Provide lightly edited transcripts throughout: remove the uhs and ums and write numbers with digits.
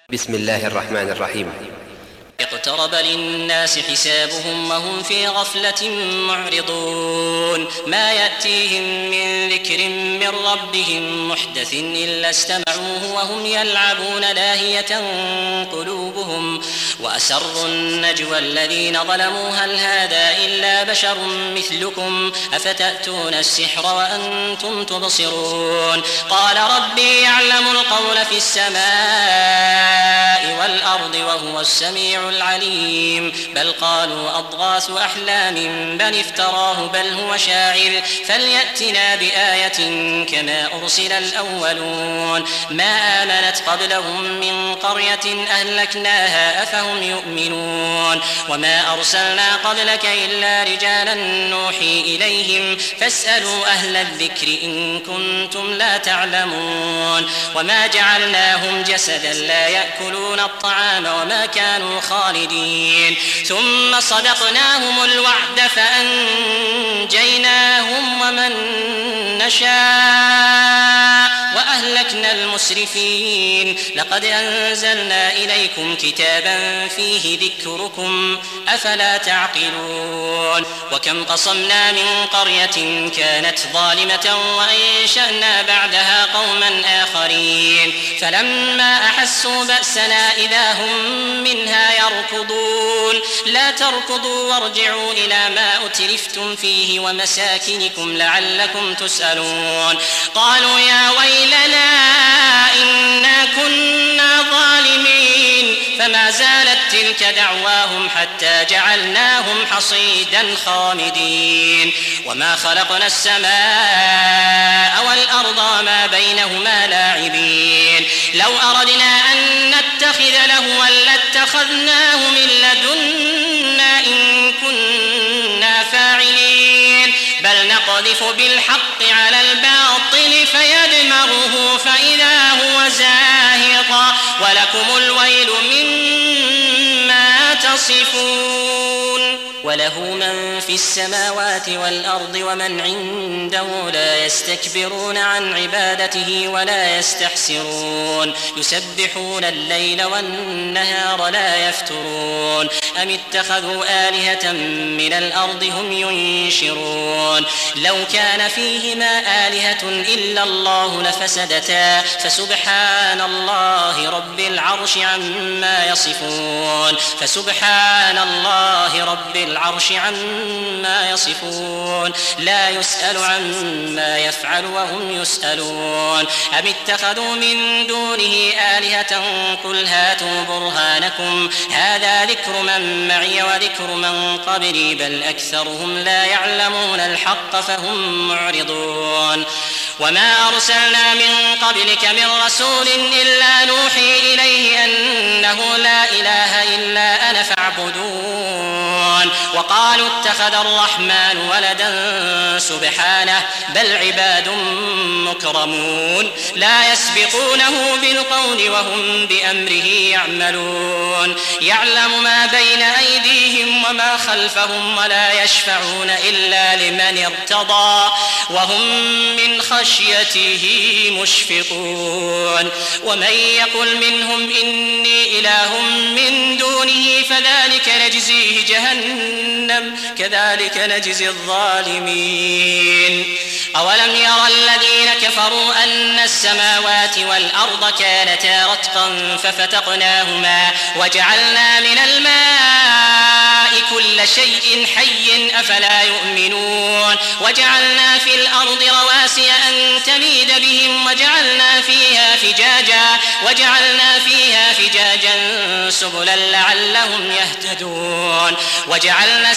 بسم الله الرحمن الرحيم. اقترب للناس حسابهم وهم في غفلة معرضون ما يأتيهم من ذكر من ربهم محدث إلا استمعوه وهم يلعبون لاهية قلوبهم وأسروا النجوى الذين ظلموا هل هذا إلا بشر مثلكم أفتأتون السحر وأنتم تبصرون قال ربي يعلم القول في السماء والأرض وهو السميع العليم بل قالوا أضغاث أحلام بل افتراه بل هو شاعر فليأتنا بآية كما أرسل الأولون ما آمنت قبلهم من قرية أهلكناها أفهم يؤمنون وما أرسلنا قبلك إلا رجالا نوحي إليهم فاسألوا أهل الذكر إن كنتم لا تعلمون وما جعلناهم جسدا لا يأكلون الطعام وما كانوا خالدين ثم صدقناهم الوعد فأنجيناهم ومن نشاء وأهلكنا المسرفين لقد أنزلنا إليكم كتابا فيه ذكركم أفلا تعقلون وكم قصمنا من قرية كانت ظالمة وأنشأنا بعدها قوما آخرين فلما أحسوا بأسنا إذا هم منها يركضون لا تركضوا وارجعوا إلى ما أترفتم فيه ومساكنكم لعلكم تسألون قالوا يا ويلنا إنا كنا ظالمين فما زالت تلك دعواهم حتى جعلناهم حصيدا خامدين وما خلقنا السماء والأرض وما بينهما لاعبين لو أردنا أن نتخذ لهوا لاتخذناه من لدنا إن كنا فاعلين بل نقذف بالحق على الباطل فيدمغه فإذا هو زاهق ولكم الويل مما تصفون وله من في السماوات والأرض ومن عنده لا يستكبرون عن عبادته ولا يستحسرون يسبحون الليل والنهار لا يفترون أم اتخذوا آلهة من الأرض هم ينشرون لو كان فيهما آلهة إلا الله لفسدتا فسبحان الله رب العرش عما يصفون فسبحان الله رب العرش عما يصفون لا يسأل عما يفعل وهم يسألون أم اتخذوا من دونه آلهة قل هاتوا برهانكم هذا ذكر من معي وذكر من قبلي بل أكثرهم لا يعلمون الحق فهم معرضون وما أرسلنا من قبلك من رسول إلا نوحي إليه أنه لا إله إلا أنا فاعبدون وقالوا اتخذ الرحمن ولدا سبحانه بل عباد مكرمون لا يسبقونه بالقول وهم بأمره يعملون يعلم ما بين أيديهم وما خلفهم ولا يشفعون إلا لمن ارتضى وهم من خشيته مشفقون ومن يقل منهم إني إله من دونه فذلك نجزيه جهنم كذلك نجزي الظالمين أولم يرى الذين كفروا أن السماوات والأرض كانتا رتقا ففتقناهما وجعلنا من الماء كل شيء حي أفلا يؤمنون وجعلنا في الأرض رواسي أن تميد بهم وجعلنا فيها فجاجا سبلا لعلهم يهتدون وجعلنا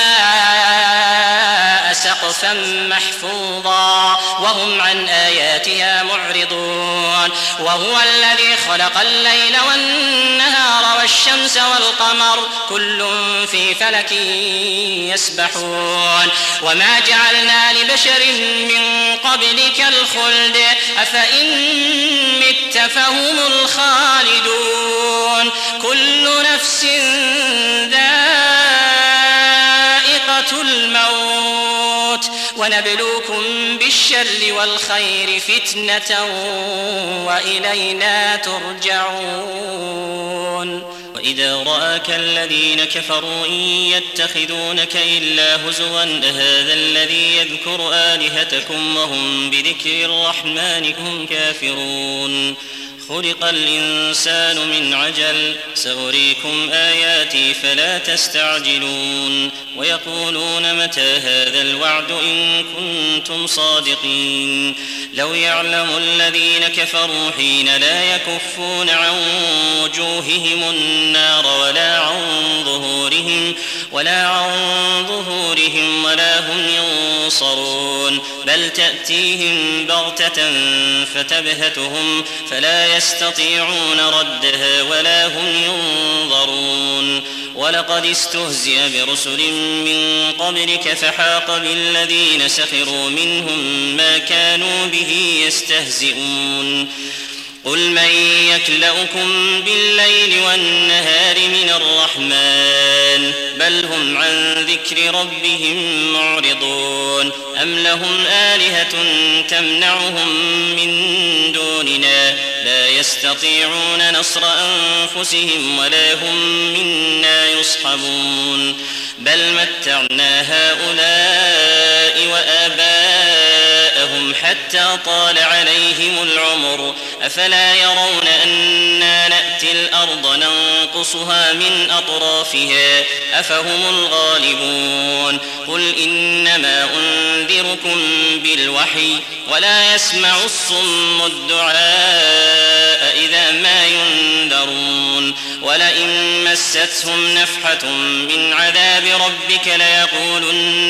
السماء سقفا محفوظا وهم عن آياتها معرضون وهو الذي خلق الليل والنهار والشمس والقمر كل في فلك يسبحون وما جعلنا لبشر من قبلك الخلد أفإن مت فهم الخالدون كل نفس ذائقة الموت ونبلوكم بالشر والخير فتنة وإلينا ترجعون. وإذا رآك الذين كفروا إن يتخذونك إلا هزوا أهذا الذي يذكر آلهتكم وهم بذكر الرحمن هم كافرون خلق الإنسان من عجل سأريكم آياتي فلا تستعجلون ويقولون متى هذا الوعد إن كنتم صادقين لو يعلم الذين كفروا حين لا يكفون عن وجوههم النار ولا عن ظهورهم ولا هم ينصرون بل تأتيهم بغتة فتبهتهم فلا يستطيعون ردها ولا هم ينظرون ولقد استهزئ برسل من قبلك فحاق بالذين سخروا منهم ما كانوا به يستهزئون قل من يكلؤكم بالليل والنهار من الرحمن بل هم عن ذكر ربهم معرضون أم لهم آلهة تمنعهم من دوننا لا يستطيعون نصر أنفسهم ولا هم منا يصحبون بل متعنا هؤلاء وآباءهم حتى طال عليهم العمر أفلا يرون أنا نأتي الأرض ننقصها من أطرافها أفهم الغالبون قل إنما أنذركم بالوحي ولا يسمع الصم الدعاء إذا ما ينذرون ولئن مستهم نفحة من عذاب ربك ليقولن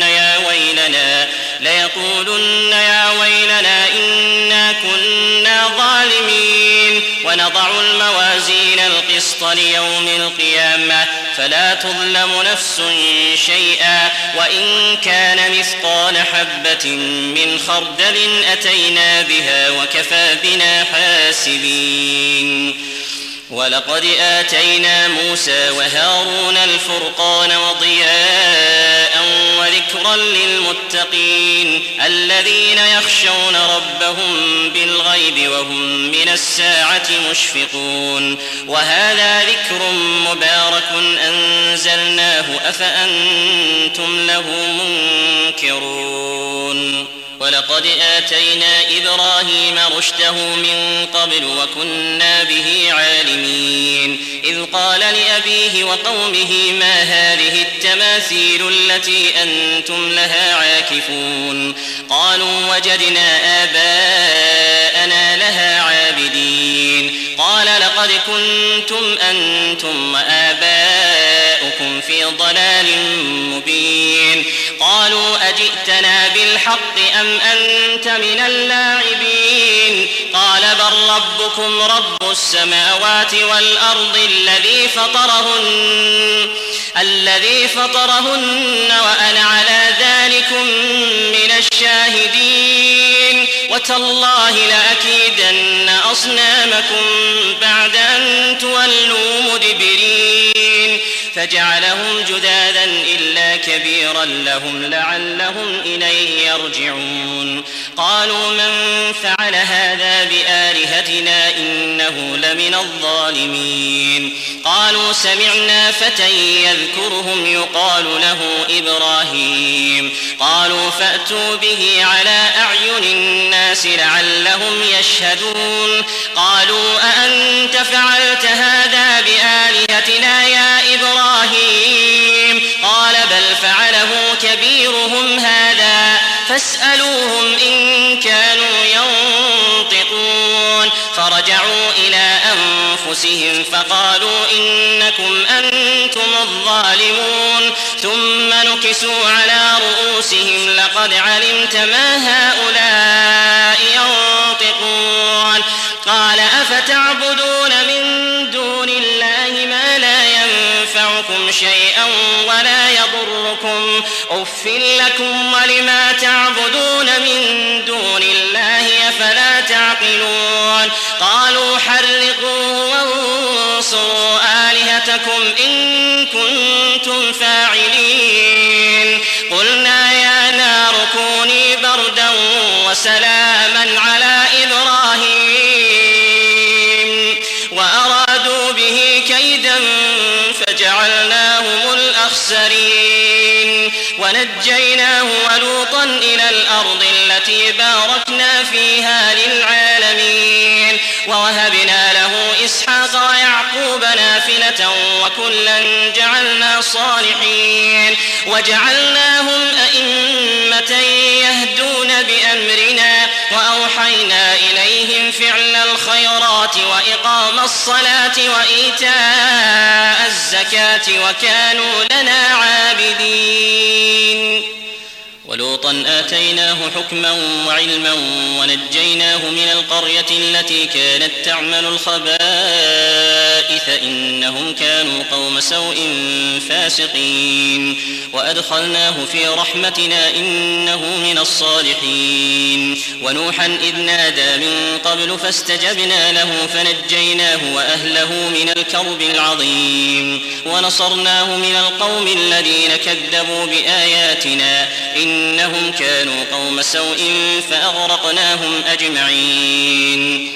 يا ويلنا إنا كنا ظالمين ونضع الموازين القسط ليوم القيامة فلا تظلم نفس شيئا وإن كان مثقال حبة من خردل أتينا بها وكفى بنا حاسبين ولقد آتينا موسى وهارون الفرقان وضياء وذكرا للمتقين الذين يخشون ربهم بالغيب وهم من الساعة مشفقون وهذا ذكر مبارك أنزلناه أفأنتم له منكرون ولقد آتينا إبراهيم رشده من قبل وكنا به عالمين إذ قال لأبيه وقومه ما هذه التماثيل التي أنتم لها عاكفون قالوا وجدنا آباءنا لها عابدين قال لقد كنتم أنتم وآباؤكم في ضلال مبين قالوا أجئتنا بالحق أم أنت من اللاعبين قال بل ربكم رب السماوات والأرض الذي فطرهن وأنا على ذلكم من الشاهدين وتالله لأكيدن أصنامكم بعد أن تولوا مدبرين فجعلهم جذاذا إلا كبيرا لهم لعلهم إليه يرجعون قالوا من فعل هذا بآلهتنا إنه لمن الظالمين قالوا سمعنا فتى يذكرهم يقال له إبراهيم قالوا فأتوا به على أعين الناس لعلهم يشهدون قالوا أأنت فعلت هذا بآلهتنا يا إبراهيم قال بل فعله كبيرهم هذا فاسألوهم إن كانوا ينطقون فرجعوا إلى أنفسهم فقالوا إنكم أنتم الظالمون ثم نكسوا على رؤوسهم لقد علمت ما هؤلاء ينطقون قال أفتعبدون من دون الله ما لا ينفعكم شيئا ولا يضركم أف لكم ولما تعبدون من دون الله أفلا تعقلون قالوا حرقوه وانصروا آلهتكم إن كنتم فاعلين قلنا يا نار كوني بردا وسلاما على إبراهيم وأرادوا به كيدا فجعلناهم الأخسرين ونجيناه ولوطا إلى الأرض التي باركنا فيها للعالمين ووهبنا له إسحاق ويعقوب نافلة وكلا جعلنا صالحين وجعلناهم أئمة يهدون بأمرنا وأوحينا إليهم فعل الخيرات وإقام الصلاة وإيتاء الزكاة وكانوا لنا عابدين ولوطا آتيناه حكما وعلما ونجيناه من القرية التي كانت تعمل الخبائث إنهم كانوا قوم سوء فاسقين وأدخلناه في رحمتنا إنه من الصالحين ونوحا إذ نادى من قبل فاستجبنا له فنجيناه وأهله من الكرب العظيم ونصرناه من القوم الذين كذبوا بآياتنا إنهم كانوا قوم سوء فأغرقناهم أجمعين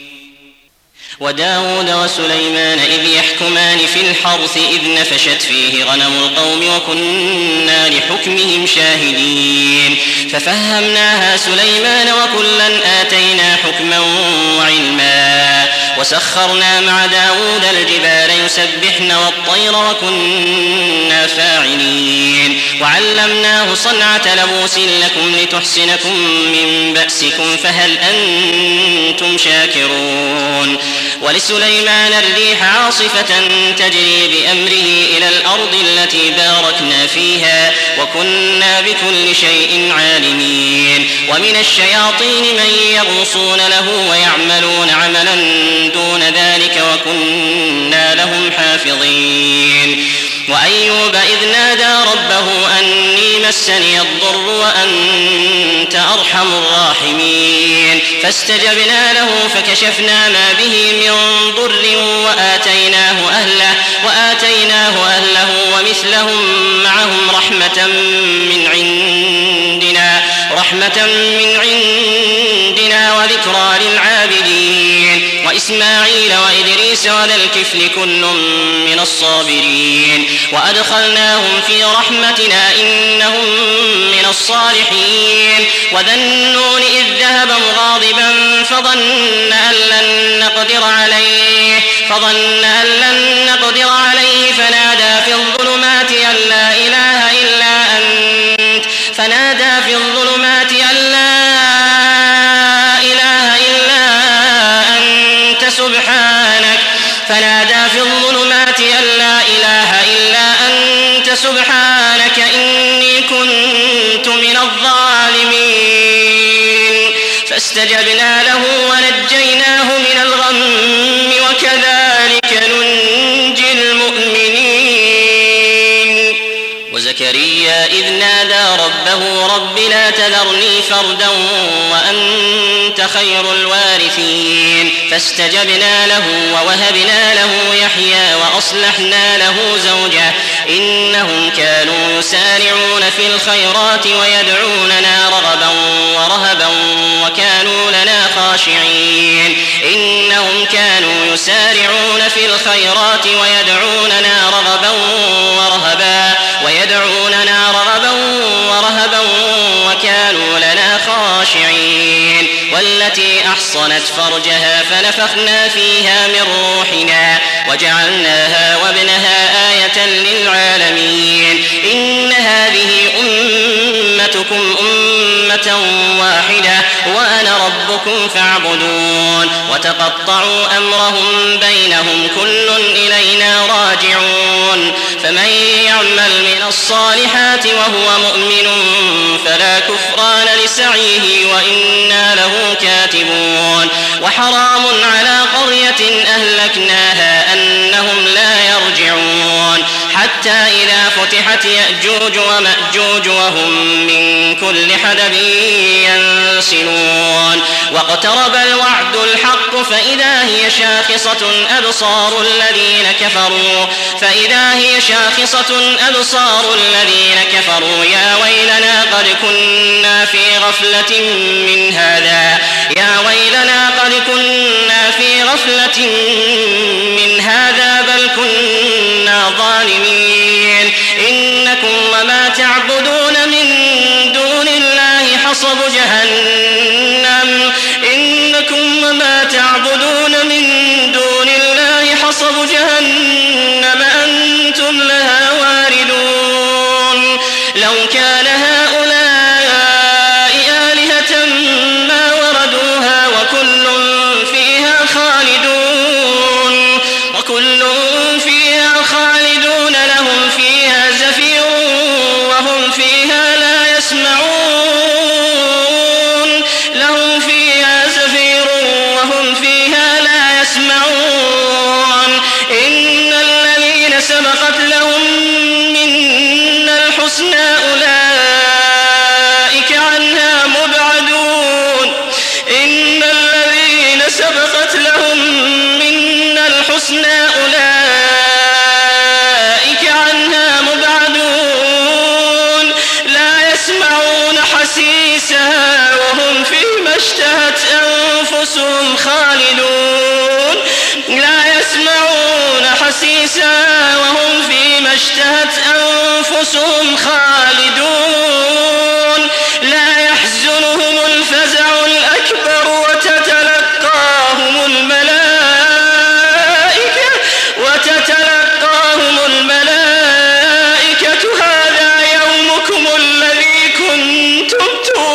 وداود وسليمان إذ يحكمان في الحرث إذ نفشت فيه غنم القوم وكنا لحكمهم شاهدين ففهمناها سليمان وكلا آتينا حكما وعلما وسخرنا مع داود الجبال يسبحن والطير وكنا فاعلين وعلمناه صنعة لبوس لكم لتحسنكم من بأسكم فهل أنتم شاكرون ولسليمان الريح عاصفة تجري بأمره إلى الأرض التي باركنا فيها وكنا بكل شيء عالمين ومن الشياطين من يغوصون له ويعملون عملا دون ذلك وكنا لهم حافظين وأيوب إذ نادى ربه أني مسني الضر وأنت أرحم الراحمين فاستجبنا له فكشفنا ما به من ضر وآتيناه أهله ومثلهم معهم رحمة من عندنا وذكرى للعابدين وإسماعيل وإدريس وذا الكفل كل من الصابرين وأدخلناهم في رحمتنا إنهم من الصالحين وذا النون إذ ذهب مغاضبا فظن أن لن نقدر عليه فنادى في الظلمات أن لا إله إلا أنت سبحانك إني كنت من الظالمين فاستجبنا له ونجيناه من الغم وكذلك ننجي المؤمنين وزكريا إذ نادى ربه رب لا تذرني فردا وأنت خير الوارثين فاستجبنا له ووهبنا له يحيى وأصلحنا له زوجه إنهم كانوا يسارعون في الخيرات ويدعوننا رغبا ورهبا وكانوا لنا خاشعين وكانوا لنا خاشعين والتي أحصنت فرجها فنفخنا فيها من روحنا وجعلناها وابنها آية للعالمين إن هذه أمتكم أمة واحدة وأنا ربكم فاعبدون وتقطعوا أمرهم بينهم كل إلينا راجعون فمن يعمل من الصالحات وهو مؤمن فلا كفران لسعيه وإنا له كاتبون وحرام على قرية أهلكناها أنهم لا يرجعون حتى إذا فتحت يأجوج ومأجوج وهم من كل حدب ينسلون واقترب الوعد الحق فإذا هي شاخصة أبصار الذين كفروا يا ويلنا قد كنا في غفلة من هذا بل كنا ظالمين تعبدون من دون الله حصب جهنم إنكم وما تعبدون من دون الله حصب جهنم أنتم لها واردون لو كان هؤلاء آلهة ما وردوها وكل فيها خالدون لهم فيها زفير وهم فيها لا يسمعون إن الذين سبقت لهم منا الحسنى أولئك عنها مبعدون إن الذين سبقت لهم منا الحسنى أولئك عنها مبعدون لا يسمعون حسيسها وهم فيما اشتهت أنفسهم خالدون لا يسمعون حسيسها وهم فيما اشتهت أنفسهم خالدون لا يحزنهم الفزع الأكبر وتتلقاهم الملائكة هذا يومكم الذي كنتم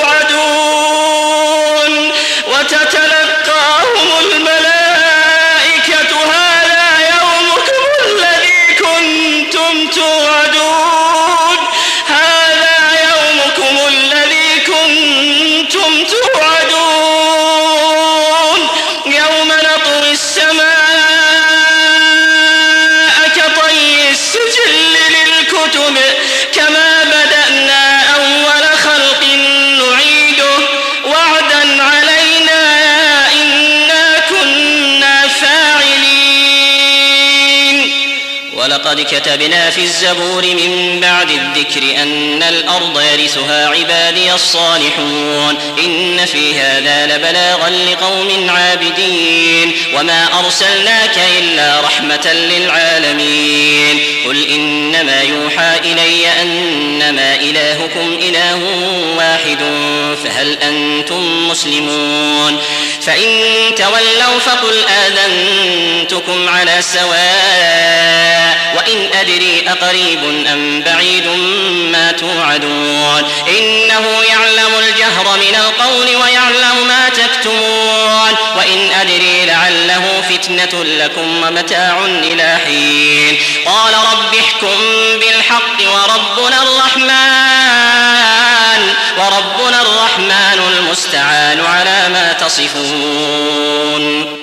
توعدون وتتلقاهم الملائكة هذا يومكم الذي كنتم توعدون هذا يومكم الذي كنتم توعدون يوم نطوي السماء كطي السجل للكتب كما بدأنا أول خلق نعيده وعدا علينا إنا كنا فاعلين ولقد كتبنا في الزبور من بعد الذكر أن الأرض يرثها عبادي الصالحون إن في هذا لبلاغا لقوم عابدين وما أرسلناك إلا رحمة للعالمين قل إنما يوحى إلي أنما إلهكم إله واحد فهل أنتم مسلمون فإن تولوا فقل آذنتكم على سواء وإن أدري أقريب أم بعيد ما توعدون إنه يعلم الجهر من القول ويعلم ما تكتمون وإن أدري لعله فتنة لكم ومتاع إلى حين قال رب احكم بالحق وربنا الرحمن المستعان على ما تصفون